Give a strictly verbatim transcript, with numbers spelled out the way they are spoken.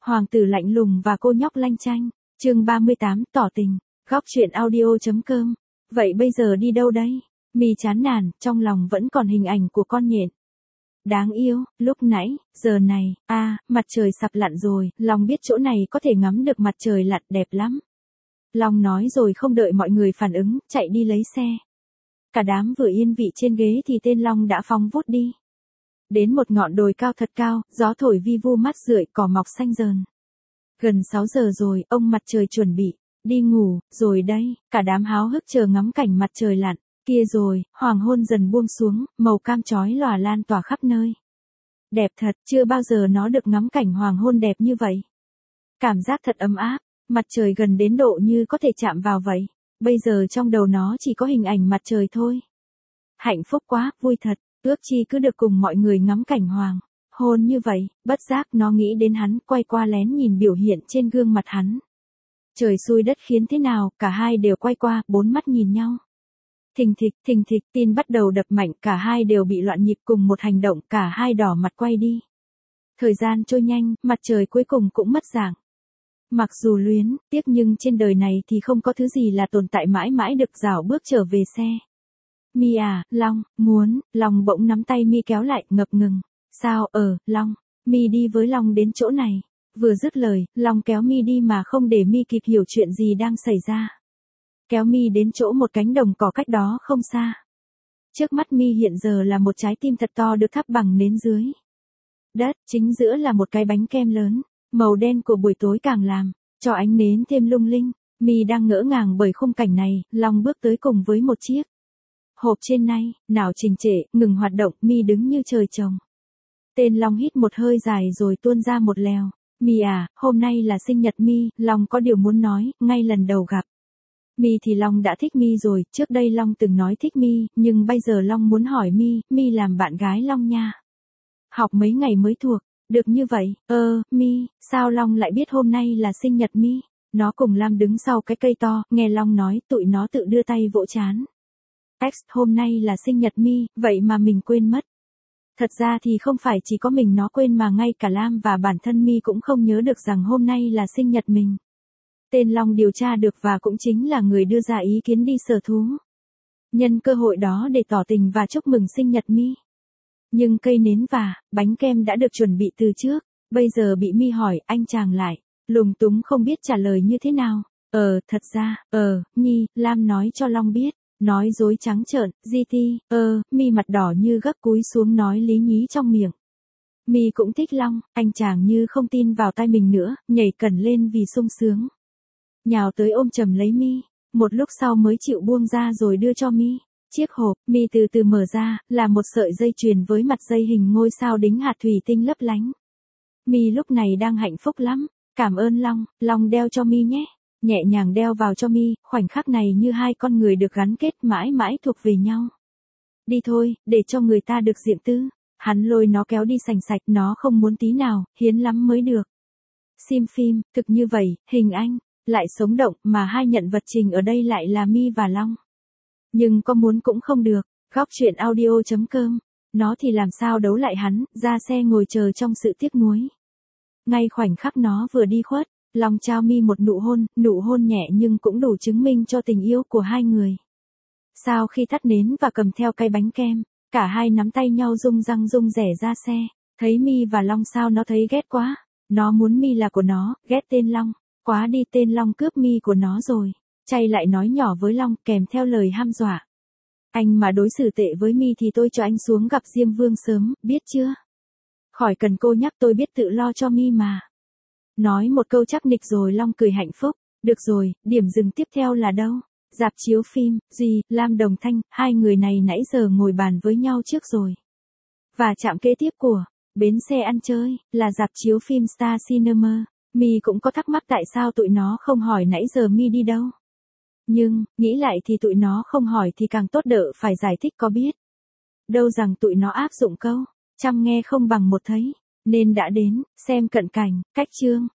Hoàng tử lạnh lùng và cô nhóc lanh chanh. Chương ba mươi tám, tỏ tình. Góc truyện audio.com. Vậy bây giờ đi đâu đây? Mi chán nản, trong lòng vẫn còn hình ảnh của con nhện. Đáng yêu, lúc nãy, giờ này, a, à, mặt trời sắp lặn rồi, Long biết chỗ này có thể ngắm được mặt trời lặn đẹp lắm. Long nói rồi không đợi mọi người phản ứng, chạy đi lấy xe. Cả đám vừa yên vị trên ghế thì tên Long đã phóng vút đi. Đến một ngọn đồi cao thật cao, gió thổi vi vu mát rượi, cỏ mọc xanh rờn. Gần sáu giờ rồi, ông mặt trời chuẩn bị đi ngủ, rồi đây, cả đám háo hức chờ ngắm cảnh mặt trời lặn. Kia rồi, hoàng hôn dần buông xuống, màu cam chói lòa lan tỏa khắp nơi. Đẹp thật, chưa bao giờ nó được ngắm cảnh hoàng hôn đẹp như vậy. Cảm giác thật ấm áp, mặt trời gần đến độ như có thể chạm vào vậy. Bây giờ trong đầu nó chỉ có hình ảnh mặt trời thôi. Hạnh phúc quá, vui thật, ước chi cứ được cùng mọi người ngắm cảnh hoàng hôn như vậy. Bất giác nó nghĩ đến hắn, quay qua lén nhìn biểu hiện trên gương mặt hắn. Trời xui đất khiến thế nào, cả hai đều quay qua, bốn mắt nhìn nhau. Thình thịch, thình thịch, tim bắt đầu đập mạnh, cả hai đều bị loạn nhịp cùng một hành động, cả hai đỏ mặt quay đi. Thời gian trôi nhanh, mặt trời cuối cùng cũng mất dạng. Mặc dù luyến, tiếc nhưng trên đời này thì không có thứ gì là tồn tại mãi mãi được rảo bước trở về xe. Mi à, Long, muốn, Long bỗng nắm tay Mi kéo lại, ngập ngừng. Sao, ờ, Long, Mi đi với Long đến chỗ này. Vừa dứt lời, Long kéo Mi đi mà không để Mi kịp hiểu chuyện gì đang xảy ra. Kéo Mi đến chỗ một cánh đồng cỏ cách đó không xa. Trước mắt Mi hiện giờ là một trái tim thật to được thắp bằng nến dưới đất, chính giữa là một cái bánh kem lớn, màu đen của buổi tối càng làm cho ánh nến thêm lung linh. Mi đang ngỡ ngàng bởi khung cảnh này, Long bước tới cùng với một chiếc hộp trên nay, nào trình trệ, ngừng hoạt động, Mi đứng như trời trồng. Tên Long hít một hơi dài rồi tuôn ra một lèo. Mi à, hôm nay là sinh nhật Mi, Long có điều muốn nói, ngay lần đầu gặp Mi thì Long đã thích Mi rồi, trước đây Long từng nói thích Mi, nhưng bây giờ Long muốn hỏi Mi, Mi làm bạn gái Long nha. Học mấy ngày mới thuộc, được như vậy, ơ, Mi, sao Long lại biết hôm nay là sinh nhật Mi? Nó cùng Lam đứng sau cái cây to, nghe Long nói, tụi nó tự đưa tay vỗ trán. X, hôm nay là sinh nhật Mi, vậy mà mình quên mất. Thật ra thì không phải chỉ có mình nó quên mà ngay cả Lam và bản thân Mi cũng không nhớ được rằng hôm nay là sinh nhật mình. Tên Long điều tra được và cũng chính là người đưa ra ý kiến đi sở thú. Nhân cơ hội đó để tỏ tình và chúc mừng sinh nhật Mi. Nhưng cây nến và bánh kem đã được chuẩn bị từ trước, bây giờ bị Mi hỏi, anh chàng lại lúng túng không biết trả lời như thế nào. Ờ, thật ra, ờ, Nhi, Lam nói cho Long biết, nói dối trắng trợn, gi ti, ờ, Mi mặt đỏ như gấp cúi xuống nói lý nhí trong miệng. Mi cũng thích Long, anh chàng như không tin vào tai mình nữa, nhảy cẩn lên vì sung sướng. Nhào tới ôm chầm lấy Mi, một lúc sau mới chịu buông ra rồi đưa cho Mi. Chiếc hộp, Mi từ từ mở ra, là một sợi dây chuyền với mặt dây hình ngôi sao đính hạt thủy tinh lấp lánh. Mi lúc này đang hạnh phúc lắm, cảm ơn Long, Long đeo cho Mi nhé. Nhẹ nhàng đeo vào cho Mi, khoảnh khắc này như hai con người được gắn kết mãi mãi thuộc về nhau. Đi thôi, để cho người ta được riêng tư. Hắn lôi nó kéo đi sành sạch, nó không muốn tí nào, hiến lắm mới được. Sim phim, thực như vậy, hình anh lại sống động, mà hai nhận vật trình ở đây lại là Mi và Long. Nhưng có muốn cũng không được. Góc truyện audio.com. Nó thì làm sao đấu lại hắn, ra xe ngồi chờ trong sự tiếc nuối. Ngay khoảnh khắc nó vừa đi khuất, Long trao Mi một nụ hôn, nụ hôn nhẹ nhưng cũng đủ chứng minh cho tình yêu của hai người. Sau khi tắt nến và cầm theo cái bánh kem, cả hai nắm tay nhau rung răng rung rẻ ra xe. Thấy Mi và Long sao nó thấy ghét quá. Nó muốn Mi là của nó, ghét tên Long. Quá đi, tên Long cướp Mi của nó rồi. Chay lại nói nhỏ với Long kèm theo lời hăm dọa. Anh mà đối xử tệ với Mi thì tôi cho anh xuống gặp Diêm Vương sớm, biết chưa? Khỏi cần cô nhắc, tôi biết tự lo cho Mi mà. Nói một câu chắc nịch rồi Long cười hạnh phúc. Được rồi, điểm dừng tiếp theo là đâu? Rạp chiếu phim, gì, Lam Đồng Thanh, hai người này nãy giờ ngồi bàn với nhau trước rồi. Và chạm kế tiếp của bến xe ăn chơi là rạp chiếu phim Star Cinema. Mi cũng có thắc mắc tại sao tụi nó không hỏi nãy giờ Mi đi đâu. Nhưng, nghĩ lại thì tụi nó không hỏi thì càng tốt, đỡ phải giải thích có biết. Đâu rằng tụi nó áp dụng câu, chăm nghe không bằng một thấy, nên đã đến, xem cận cảnh, cách chương.